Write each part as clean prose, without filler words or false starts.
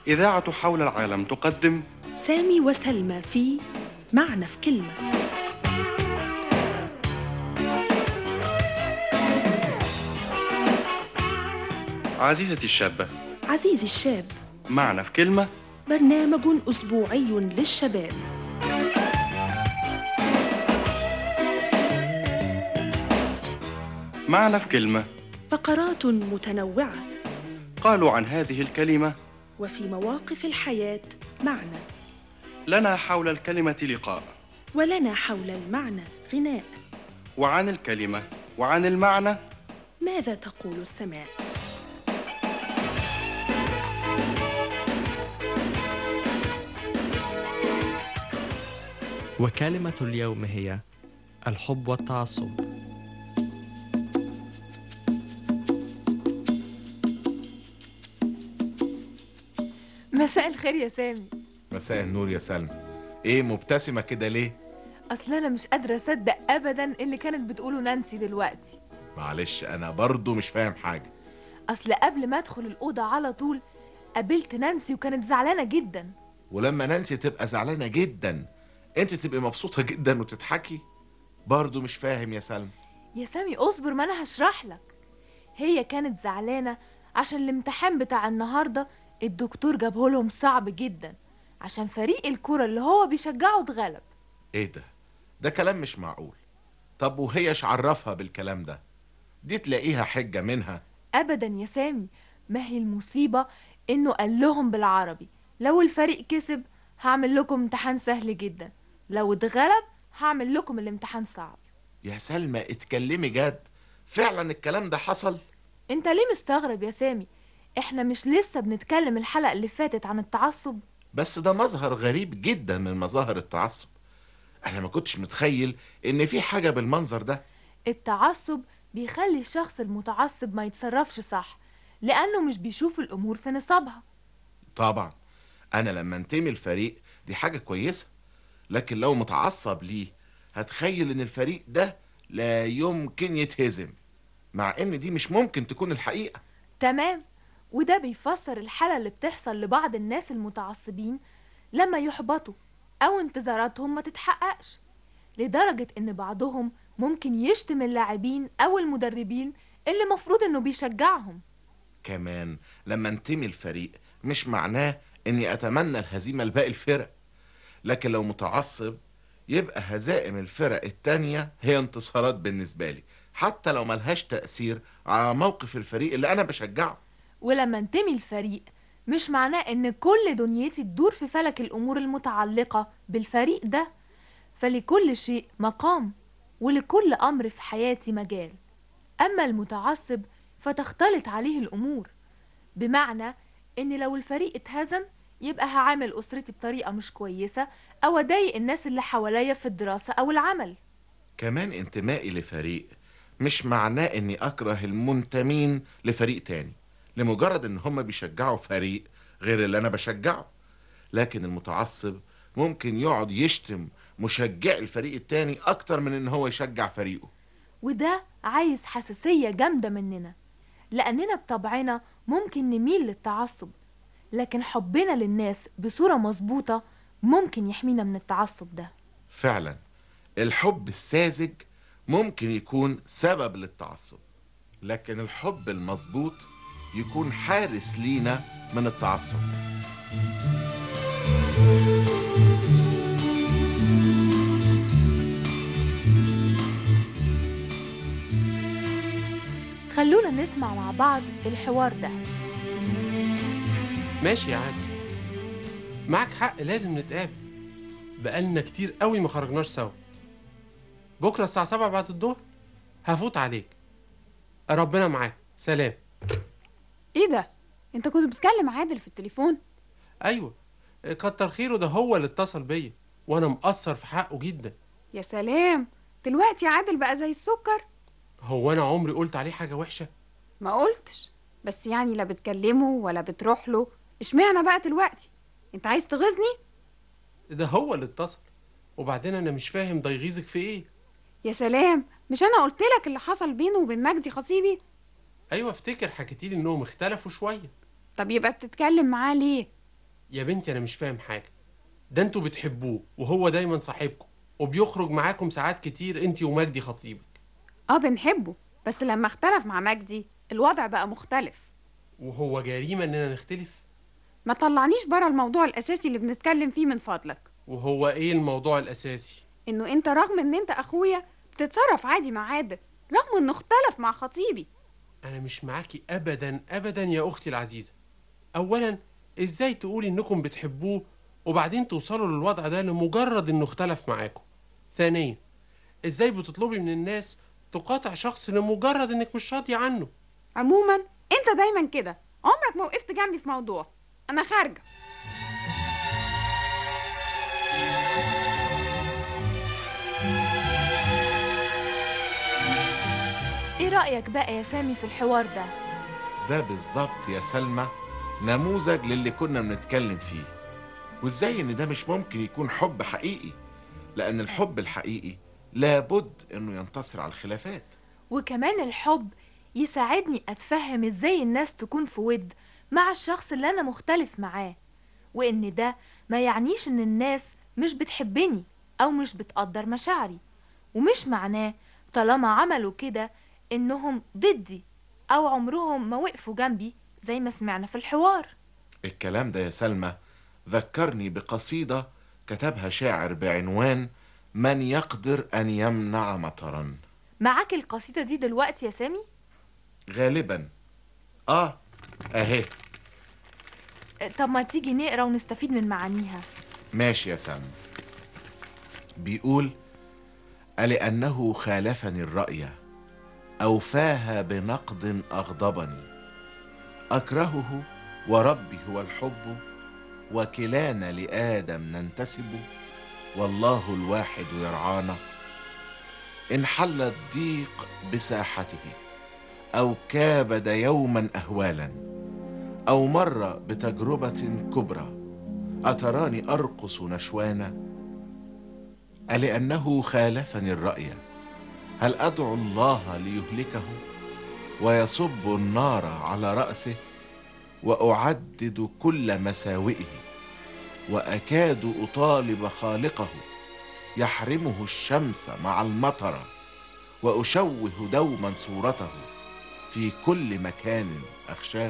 إذاعة حول العالم تقدم سامي وسلمى في معنى في كلمة. عزيزتي الشابة، عزيزي الشاب، معنى في كلمة، برنامج أسبوعي للشباب. معنى في كلمة. فقرات متنوعة، قالوا عن هذه الكلمة: وفي مواقف الحياة معنى، لنا حول الكلمة لقاء، ولنا حول المعنى غناء. وعن الكلمة وعن المعنى ماذا تقول السماء؟ وكلمة اليوم هي الحب والتعصب. مساء الخير يا سامي. مساء النور يا سلمى. ايه مبتسمة كده ليه؟ اصل انا مش قادرة اصدق ابدا اللي كانت بتقوله نانسي دلوقتي. معلش انا برضو مش فاهم حاجة. اصل قبل ما ادخل الأوضة على طول قابلت نانسي وكانت زعلانة جدا. ولما نانسي تبقى زعلانة جدا انت تبقى مبسوطة جدا وتضحكي؟ برضو مش فاهم يا سلمى. يا سامي اصبر ما انا هشرح لك. هي كانت زعلانة عشان الامتحان بتاع النهاردة الدكتور جابه لهم صعب جدا عشان فريق الكرة اللي هو بيشجعه اتغلب. ايه ده كلام مش معقول. طب وهيش عرفها بالكلام ده؟ دي تلاقيها حجة منها. ابدا يا سامي، ما هي المصيبة انه قال لهم بالعربي لو الفريق كسب هعمل لكم امتحان سهل جدا، لو اتغلب هعمل لكم الامتحان صعب. يا سلمى اتكلمي جد، فعلا الكلام ده حصل؟ انت ليه مستغرب يا سامي؟ احنا مش لسه بنتكلم الحلقة اللي فاتت عن التعصب؟ بس ده مظهر غريب جدا من مظاهر التعصب. انا ما كنتش متخيل ان في حاجة بالمنظر ده. التعصب بيخلي الشخص المتعصب ما يتصرفش صح لأنه مش بيشوف الأمور في نصابها. طبعا انا لما انتمي الفريق دي حاجة كويسة، لكن لو متعصب ليه هتخيل ان الفريق ده لا يمكن يتهزم، مع ان دي مش ممكن تكون الحقيقة. تمام، وده بيفسر الحالة اللي بتحصل لبعض الناس المتعصبين لما يحبطوا أو انتظاراتهم ما تتحققش، لدرجة إن بعضهم ممكن يشتم اللاعبين أو المدربين اللي مفروض إنه بيشجعهم. كمان لما انتمي الفريق مش معناه اني اتمنى الهزيمة لباقي الفرق، لكن لو متعصب يبقى هزائم الفرق التانية هي انتصارات بالنسبة لي، حتى لو ملهاش تأثير على موقف الفريق اللي انا بشجعه. ولما انتمي الفريق مش معناه ان كل دنيتي تدور في فلك الامور المتعلقة بالفريق ده، فلكل شيء مقام ولكل امر في حياتي مجال. اما المتعصب فتختلط عليه الامور، بمعنى ان لو الفريق اتهزم يبقى هعامل اسرتي بطريقة مش كويسة او اضايق الناس اللي حواليا في الدراسة او العمل. كمان انتمائي لفريق مش معناه اني اكره المنتمين لفريق تاني لمجرد ان هم بيشجعوا فريق غير اللي انا بشجعه. لكن المتعصب ممكن يقعد يشتم مشجع الفريق التاني اكتر من ان هو يشجع فريقه. وده عايز حساسية جامدة مننا، لأننا بطبعنا ممكن نميل للتعصب، لكن حبنا للناس بصورة مظبوطة ممكن يحمينا من التعصب ده. فعلا الحب الساذج ممكن يكون سبب للتعصب، لكن الحب المظبوط يكون حارس لينا من التعصب. خلونا نسمع مع بعض الحوار ده. ماشي يا عادل، معك حق، لازم نتقابل. بقالنا كتير قوي ما خرجناش سوا. بكرة الساعة 7 بعد الظهر هفوت عليك. ربنا معاك، سلام. ايه ده؟ انت كنت بتكلم عادل في التليفون؟ ايوه، كتر خيره، ده هو اللي اتصل بيا وانا مقصر في حقه جدا. يا سلام، دلوقتي عادل بقى زي السكر. هو انا عمري قلت عليه حاجة وحشة؟ ما قلتش، بس يعني لا بتكلمه ولا بتروح له. اشمعنى بقى دلوقتي؟ انت عايز تغيظني؟ ده هو اللي اتصل، وبعدين انا مش فاهم ده يغيظك في ايه. يا سلام، مش انا قلت لك اللي حصل بينه وبين مجدي خطيبي؟ ايوه افتكر حكيتيلي انهم اختلفوا شوية. طب يبقى بتتكلم معاه ليه؟ يا بنتي انا مش فاهم حاجه. ده انتوا بتحبوه وهو دايما صاحبكم وبيخرج معاكم ساعات كتير، انت ومجدي خطيبك. بنحبه، بس لما اختلف مع مجدي الوضع بقى مختلف. وهو جريمه اننا نختلف؟ ما طلعنيش برا الموضوع الاساسي اللي بنتكلم فيه من فضلك. وهو ايه الموضوع الاساسي؟ انه انت رغم ان انت اخويا بتتصرف عادي مع عادل، رغم انه اختلف مع خطيبي. انا مش معاكي ابدا ابدا يا اختي العزيزه. اولا، ازاي تقولي انكم بتحبوه وبعدين توصلوا للوضع ده لمجرد انه اختلف معاكم؟ ثانيا، ازاي بتطلبي من الناس تقاطع شخص لمجرد انك مش راضيه عنه؟ عموما انت دايما كده، عمرك ما وقفت جنبي في موضوع. انا خارجه. ايه رأيك بقى يا سامي في الحوار ده؟ ده بالظبط يا سلمى نموذج للي كنا بنتكلم فيه. وازاي ان ده مش ممكن يكون حب حقيقي، لان الحب الحقيقي لابد انه ينتصر على الخلافات. وكمان الحب يساعدني أتفهم إزاي الناس تكون في ود مع الشخص اللي أنا مختلف معاه، وإن ده ما يعنيش إن الناس مش بتحبني أو مش بتقدر مشاعري، ومش معناه طالما عملوا كده إنهم ضدي أو عمرهم ما وقفوا جنبي زي ما سمعنا في الحوار. الكلام ده يا سلمى ذكرني بقصيدة كتبها شاعر بعنوان من يقدر أن يمنع مطرا. معاك القصيدة دي دلوقتي يا سامي؟ غالبا اهي. طب ما تيجي نقرا ونستفيد من معانيها. ماشي يا سلمى. بيقول: ألأنه خالفني الرأي أوفاها بنقد أغضبني، أكرهه وربي هو الحب، وكلانا لآدم ننتسب، والله الواحد يرعانا. إن حل الضيق بساحته أو كابد يوما أهوالا أو مر بتجربة كبرى، أتراني أرقص نشوانا. ألأنه خالفني الرأي هل أدعو الله ليهلكه ويصب النار على رأسه، وأعدد كل مساوئه وأكاد أطالب خالقه يحرمه الشمس مع المطر، وأشوه دوما صورته في كل مكان أخشاه.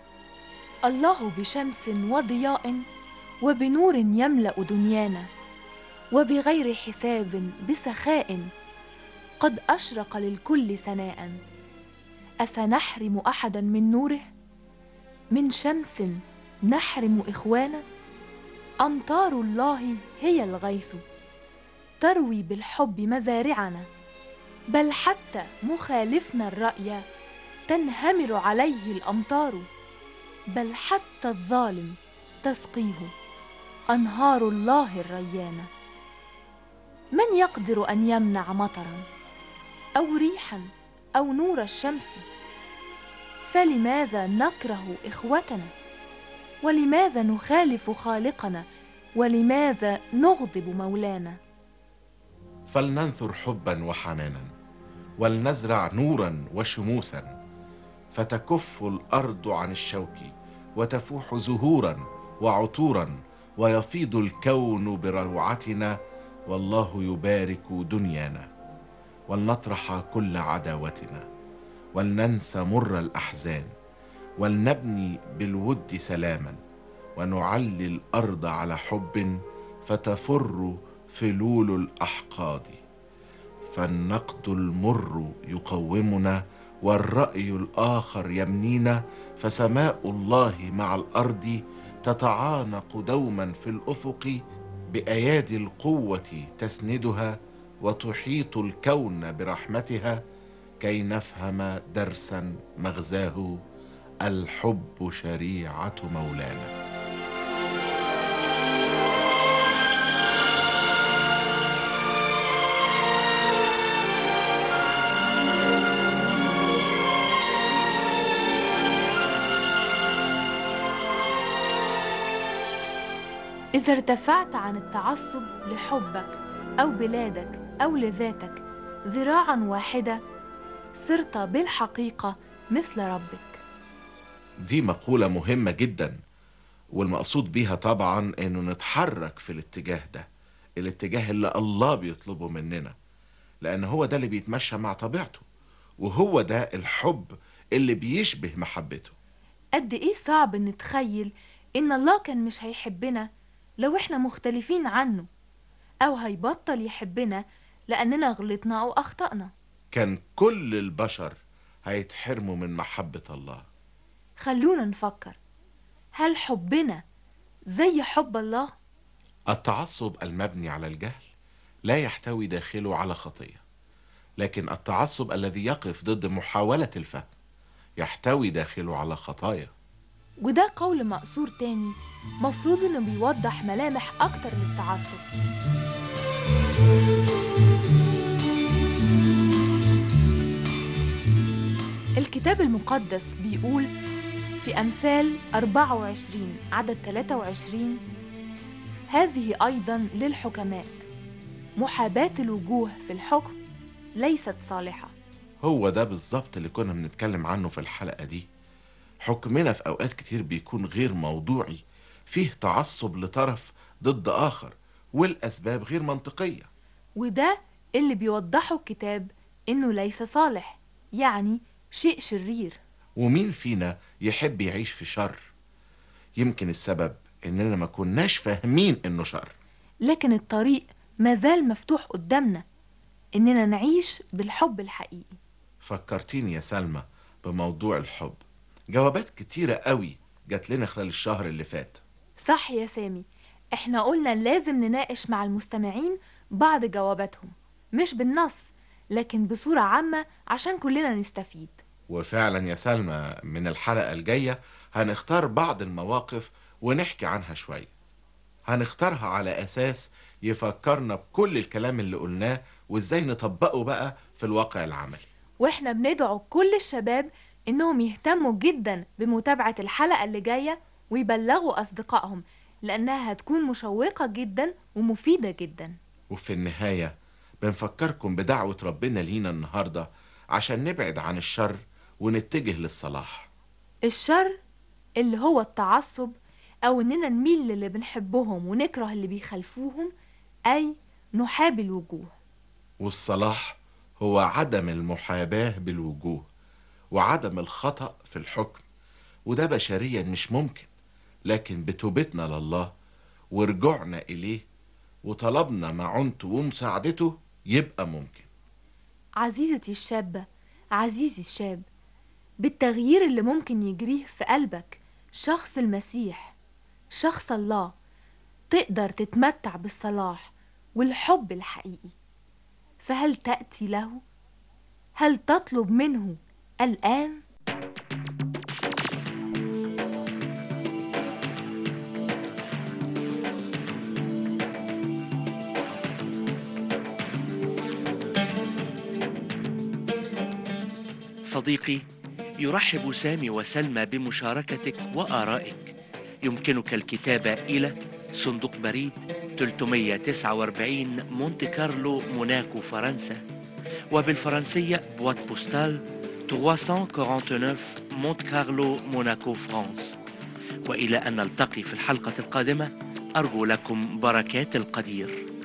الله بشمس وضياء وبنور يملأ دنيانا، وبغير حساب بسخاء قد أشرق للكل سناء. أفنحرم أحدا من نوره؟ من شمس نحرم إخوانا؟ أمطار الله هي الغيث تروي بالحب مزارعنا، بل حتى مخالفنا الرأي تنهمر عليه الأمطار، بل حتى الظالم تسقيه أنهار الله الريانة. من يقدر أن يمنع مطرا أو ريحا أو نور الشمس؟ فلماذا نكره إخوتنا؟ ولماذا نخالف خالقنا؟ ولماذا نغضب مولانا؟ فلننثر حبا وحنانا، ولنزرع نورا وشموسا، فتكف الأرض عن الشوك وتفوح زهورا وعطورا، ويفيض الكون بروعتنا، والله يبارك دنيانا. ولنطرح كل عداوتنا، ولننسى مر الأحزان، ولنبني بالود سلاما، ونعلي الأرض على حب فتفر فلول الأحقاد. فالنقد المر يقومنا، والرأي الآخر يمنينا، فسماء الله مع الأرض تتعانق دوما في الأفق، بأيادي القوة تسندها، وتحيط الكون برحمتها، كي نفهم درسا مغزاه الحب شريعة مولانا. إذا ارتفعت عن التعصب لحبك أو بلادك أو لذاتك ذراعا واحدة، صرت بالحقيقة مثل ربك. دي مقولة مهمة جدا، والمقصود بيها طبعا انه نتحرك في الاتجاه ده، الاتجاه اللي الله بيطلبه مننا، لان هو ده اللي بيتمشى مع طبيعته، وهو ده الحب اللي بيشبه محبته. قد ايه صعب نتخيل ان الله كان مش هيحبنا لو احنا مختلفين عنه، او هيبطل يحبنا لاننا غلطنا او اخطأنا. كان كل البشر هيتحرموا من محبة الله. خلونا نفكر، هل حبنا زي حب الله؟ التعصب المبني على الجهل لا يحتوي داخله على خطية، لكن التعصب الذي يقف ضد محاولة الفهم يحتوي داخله على خطايا. وده قول مقصور تاني مفروض انه بيوضح ملامح اكتر للتعصب. الكتاب المقدس بيقول في أمثال 24 عدد 23: هذه أيضا للحكماء، محاباة الوجوه في الحكم ليست صالحة. هو ده بالظبط اللي كنا بنتكلم عنه في الحلقة دي. حكمنا في أوقات كتير بيكون غير موضوعي، فيه تعصب لطرف ضد آخر، والأسباب غير منطقية. وده اللي بيوضحه الكتاب إنه ليس صالح، يعني شيء شرير. ومين فينا يحب يعيش في شر؟ يمكن السبب إننا ما كناش فاهمين إنه شر، لكن الطريق مازال مفتوح قدامنا إننا نعيش بالحب الحقيقي. فكرتيني يا سلمى بموضوع الحب. جوابات كتيرة قوي جات لنا خلال الشهر اللي فات. صح يا سامي، احنا قلنا لازم نناقش مع المستمعين بعض جواباتهم، مش بالنص لكن بصورة عامة عشان كلنا نستفيد. وفعلا يا سلمى من الحلقة الجاية هنختار بعض المواقف ونحكي عنها شوية. هنختارها على أساس يفكرنا بكل الكلام اللي قلناه وإزاي نطبقه بقى في الواقع العملي. واحنا بندعو كل الشباب إنهم يهتموا جدا بمتابعة الحلقة اللي جاية ويبلغوا أصدقائهم، لأنها هتكون مشوقة جدا ومفيدة جدا. وفي النهاية بنفكركم بدعوة ربنا لينا النهاردة عشان نبعد عن الشر ونتجه للصلاح. الشر اللي هو التعصب، أو إننا نميل للي بنحبهم ونكره اللي بيخالفوهم، أي نحابي الوجوه. والصلاح هو عدم المحاباة بالوجوه وعدم الخطأ في الحكم، وده بشريا مش ممكن، لكن بتوبتنا لله ورجوعنا إليه وطلبنا معونته ومساعدته يبقى ممكن. عزيزتي الشابة، عزيزي الشاب، بالتغيير اللي ممكن يجريه في قلبك شخص المسيح، شخص الله، تقدر تتمتع بالصلاح والحب الحقيقي. فهل تأتي له؟ هل تطلب منه الآن؟ صديقي، يرحب سامي وسلمى بمشاركتك وآرائك. يمكنك الكتابة إلى صندوق بريد 349 مونت كارلو موناكو فرنسا، وبالفرنسية بوات بوستال 349 مونت كارلو موناكو فرانس. وإلى أن نلتقي في الحلقة القادمة، أرجو لكم بركات القدير.